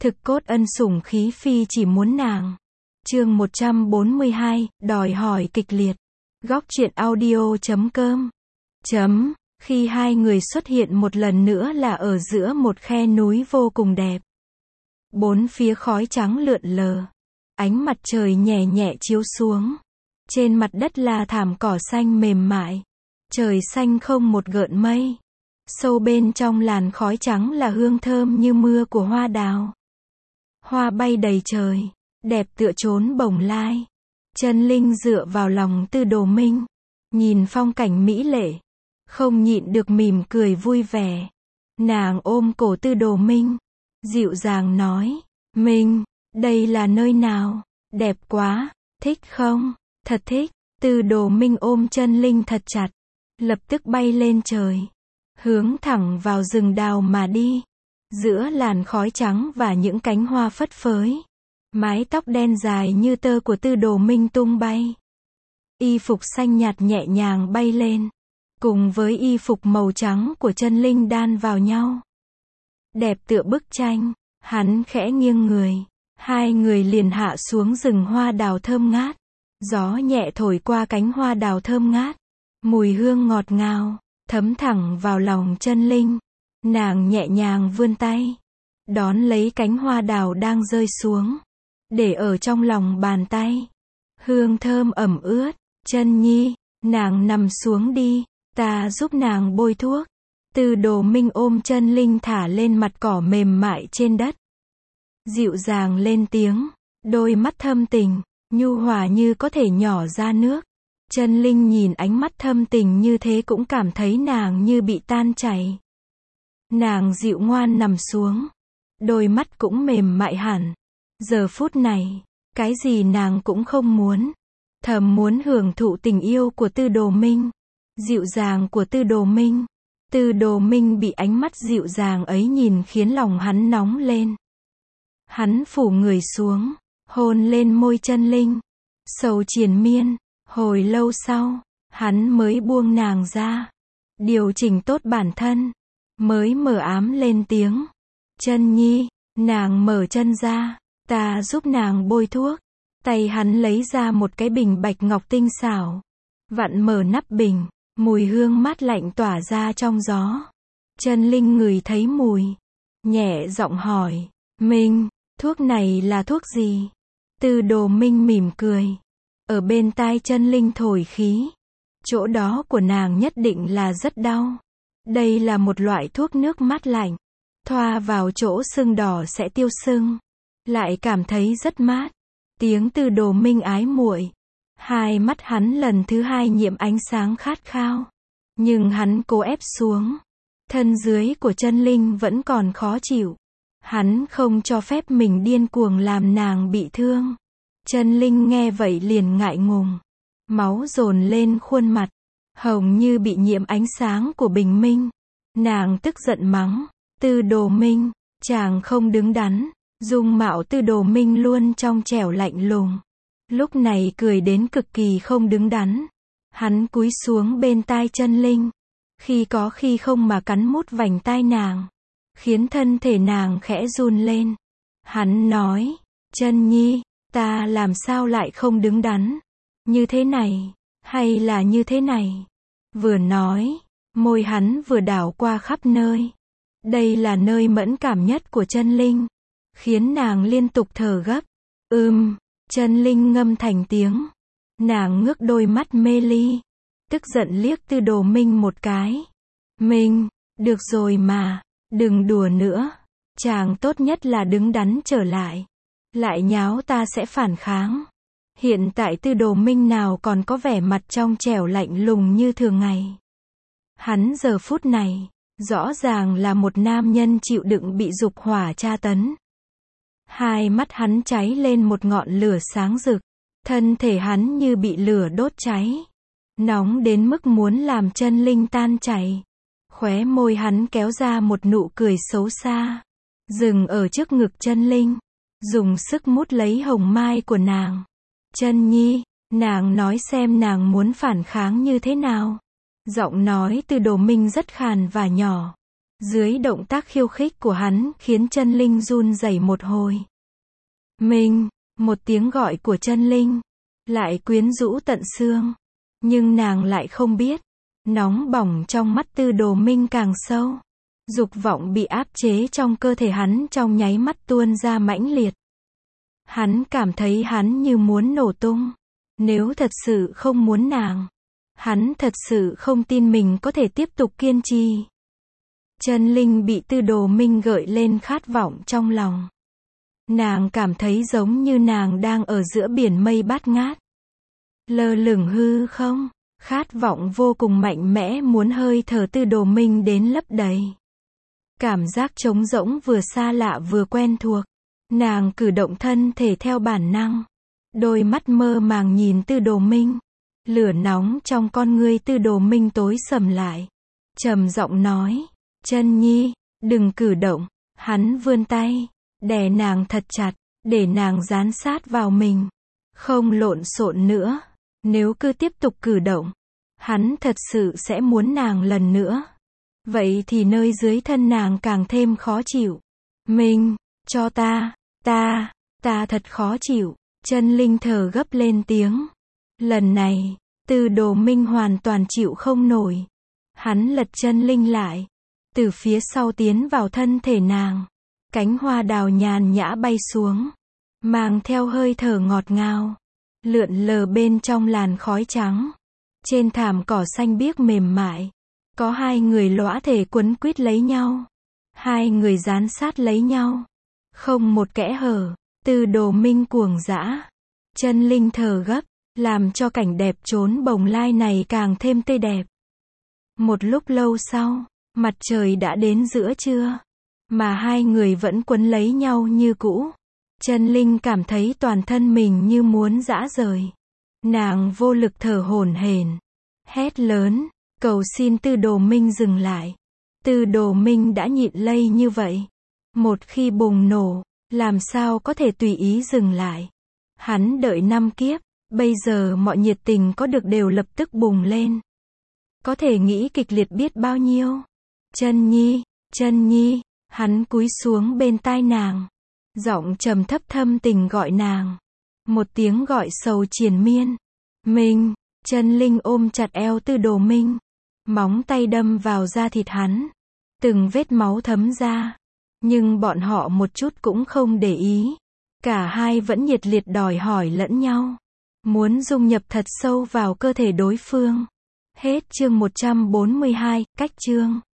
Thực cốt ân sủng khí phi chỉ muốn nàng. Chương 142, đòi hỏi kịch liệt. Góc truyện audio.com. Khi hai người xuất hiện một lần nữa là ở giữa một khe núi vô cùng đẹp. Bốn phía khói trắng lượn lờ. Ánh mặt trời nhẹ nhẹ chiếu xuống. Trên mặt đất là thảm cỏ xanh mềm mại. Trời xanh không một gợn mây. Sâu bên trong làn khói trắng là hương thơm như mưa của hoa đào. Hoa bay đầy trời, đẹp tựa trốn bồng lai. Chân Linh dựa vào lòng Tư Đồ Minh, nhìn phong cảnh mỹ lệ, không nhịn được mỉm cười vui vẻ. Nàng ôm cổ Tư Đồ Minh, dịu dàng nói, Minh, đây là nơi nào? Đẹp quá, thích không? Thật thích. Tư Đồ Minh ôm Chân Linh thật chặt, lập tức bay lên trời, hướng thẳng vào rừng đào mà đi. Giữa làn khói trắng và những cánh hoa phất phới, mái tóc đen dài như tơ của Tư Đồ Minh tung bay. Y phục xanh nhạt nhẹ nhàng bay lên, cùng với y phục màu trắng của Chân Linh đan vào nhau. Đẹp tựa bức tranh. Hắn khẽ nghiêng người, hai người liền hạ xuống rừng hoa đào thơm ngát. Gió nhẹ thổi qua cánh hoa đào thơm ngát, mùi hương ngọt ngào, thấm thẳng vào lòng Chân Linh. Nàng nhẹ nhàng vươn tay, đón lấy cánh hoa đào đang rơi xuống, để ở trong lòng bàn tay. Hương thơm ẩm ướt. Chân Nhi, nàng nằm xuống đi, ta giúp nàng bôi thuốc. Tư Đồ Minh ôm Chân Linh thả lên mặt cỏ mềm mại trên đất, dịu dàng lên tiếng, đôi mắt thâm tình, nhu hòa như có thể nhỏ ra nước. Chân Linh nhìn ánh mắt thâm tình như thế cũng cảm thấy nàng như bị tan chảy. Nàng dịu ngoan nằm xuống, đôi mắt cũng mềm mại hẳn. Giờ phút này, cái gì nàng cũng không muốn, thầm muốn hưởng thụ tình yêu của Tư Đồ Minh, dịu dàng của Tư Đồ Minh. Tư Đồ Minh bị ánh mắt dịu dàng ấy nhìn khiến lòng hắn nóng lên. Hắn phủ người xuống, hôn lên môi Chân Linh, sầu triền miên. Hồi lâu sau, hắn mới buông nàng ra, điều chỉnh tốt bản thân, mới mờ ám lên tiếng, Chân Nhi. Nàng mở chân ra, ta giúp nàng bôi thuốc. Tay hắn lấy ra một cái bình bạch ngọc tinh xảo, vặn mở nắp bình, mùi hương mát lạnh tỏa ra trong gió. Chân Linh ngửi thấy mùi, nhẹ giọng hỏi, Minh, thuốc này là thuốc gì? Tư Đồ Minh mỉm cười, ở bên tai Chân Linh thổi khí, chỗ đó của nàng nhất định là rất đau. Đây là một loại thuốc nước mát lạnh, thoa vào chỗ sưng đỏ sẽ tiêu sưng, lại cảm thấy rất mát. Tiếng Tư Đồ Minh ái muội, hai mắt hắn lần thứ hai nhiễm ánh sáng khát khao, nhưng hắn cố ép xuống. Thân dưới của Chân Linh vẫn còn khó chịu, hắn không cho phép mình điên cuồng làm nàng bị thương. Chân Linh nghe vậy liền ngại ngùng, máu dồn lên khuôn mặt, hồng như bị nhiễm ánh sáng của bình minh. Nàng tức giận mắng, Tư Đồ Minh, chàng không đứng đắn. Dung mạo Tư Đồ Minh luôn trong trẻo lạnh lùng, lúc này cười đến cực kỳ không đứng đắn. Hắn cúi xuống bên tai Chân Linh, khi có khi không mà cắn mút vành tai nàng, khiến thân thể nàng khẽ run lên. Hắn nói, Chân Nhi, ta làm sao lại không đứng đắn? Như thế này, hay là như thế này? Vừa nói, môi hắn vừa đảo qua khắp nơi. Đây là nơi mẫn cảm nhất của Chân Linh, khiến nàng liên tục thở gấp. Chân Linh ngâm thành tiếng. Nàng ngước đôi mắt mê ly, tức giận liếc Tư Đồ Minh một cái. Minh, được rồi mà, đừng đùa nữa. Chàng tốt nhất là đứng đắn trở lại. Lại nháo ta sẽ phản kháng. Hiện tại Tư Đồ Minh nào còn có vẻ mặt trong trẻo lạnh lùng như thường ngày. Hắn giờ phút này, rõ ràng là một nam nhân chịu đựng bị dục hỏa tra tấn. Hai mắt hắn cháy lên một ngọn lửa sáng rực, thân thể hắn như bị lửa đốt cháy, nóng đến mức muốn làm Chân Linh tan chảy. Khóe môi hắn kéo ra một nụ cười xấu xa, dừng ở trước ngực Chân Linh, dùng sức mút lấy hồng mai của nàng. Chân Nhi, nàng nói xem nàng muốn phản kháng như thế nào. Giọng nói Tư Đồ Minh rất khàn và nhỏ, Dưới động tác khiêu khích của hắn khiến chân linh run rẩy một hồi. Mình, một tiếng gọi của chân linh, lại quyến rũ tận xương. Nhưng nàng lại không biết, nóng bỏng trong mắt Tư Đồ Minh càng sâu. Dục vọng bị áp chế trong cơ thể hắn trong nháy mắt tuôn ra mãnh liệt. Hắn cảm thấy hắn như muốn nổ tung. Nếu thật sự không muốn nàng, hắn thật sự không tin mình có thể tiếp tục kiên trì. Chân linh bị Tư Đồ Minh gợi lên khát vọng trong lòng. Nàng cảm thấy giống như nàng đang ở giữa biển mây bát ngát. Lơ lửng hư không, khát vọng vô cùng mạnh mẽ muốn hơi thở Tư Đồ Minh đến lấp đầy. Cảm giác trống rỗng vừa xa lạ vừa quen thuộc. Nàng cử động thân thể theo bản năng. Đôi mắt mơ màng nhìn Tư Đồ Minh. Lửa nóng trong con ngươi Tư Đồ Minh tối sầm lại. Trầm giọng nói, chân nhi, đừng cử động. Hắn vươn tay, đè nàng thật chặt, để nàng dán sát vào mình. Không lộn xộn nữa. Nếu cứ tiếp tục cử động, hắn thật sự sẽ muốn nàng lần nữa. Vậy thì nơi dưới thân nàng càng thêm khó chịu. Mình, cho ta thật khó chịu. Chân linh thở gấp lên tiếng. Lần này, Tư Đồ Minh hoàn toàn chịu không nổi. Hắn lật chân linh lại, từ phía sau tiến vào thân thể nàng. Cánh hoa đào nhàn nhã bay xuống, mang theo hơi thở ngọt ngào, lượn lờ bên trong làn khói trắng. Trên thảm cỏ xanh biếc mềm mại, có hai người lõa thể quấn quýt lấy nhau. Hai người dán sát lấy nhau, không một kẽ hở. Tư Đồ Minh cuồng dã, chân linh thở gấp, làm cho cảnh đẹp chốn bồng lai này càng thêm tươi đẹp. Một lúc lâu sau, mặt trời đã đến giữa trưa, mà hai người vẫn quấn lấy nhau như cũ. Chân linh cảm thấy toàn thân mình như muốn rã rời. Nàng vô lực thở hổn hển, hét lớn, cầu xin Tư Đồ Minh dừng lại. Tư Đồ Minh đã nhịn lây như vậy. Một khi bùng nổ, làm sao có thể tùy ý dừng lại. Hắn đợi 5 kiếp, bây giờ mọi nhiệt tình có được đều lập tức bùng lên. Có thể nghĩ kịch liệt biết bao nhiêu. Chân nhi, hắn cúi xuống bên tai nàng. Giọng trầm thấp thâm tình gọi nàng. Một tiếng gọi sầu triền miên. Mình, chân linh ôm chặt eo Tư Đồ Minh. Móng tay đâm vào da thịt hắn. Từng vết máu thấm ra. Nhưng bọn họ một chút cũng không để ý. Cả hai vẫn nhiệt liệt đòi hỏi lẫn nhau. Muốn dung nhập thật sâu vào cơ thể đối phương. Hết chương 142, cách chương.